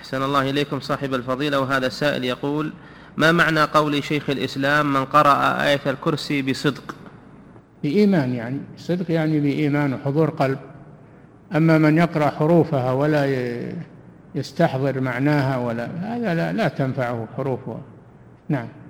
أحسن الله إليكم صاحب الفضيلة. وهذا السائل يقول: ما معنى قول شيخ الإسلام من قرأ آية الكرسي بصدق؟ بإيمان، يعني صدق يعني بإيمان وحضور قلب. أما من يقرأ حروفها ولا يستحضر معناها هذا لا تنفعه حروفها. نعم.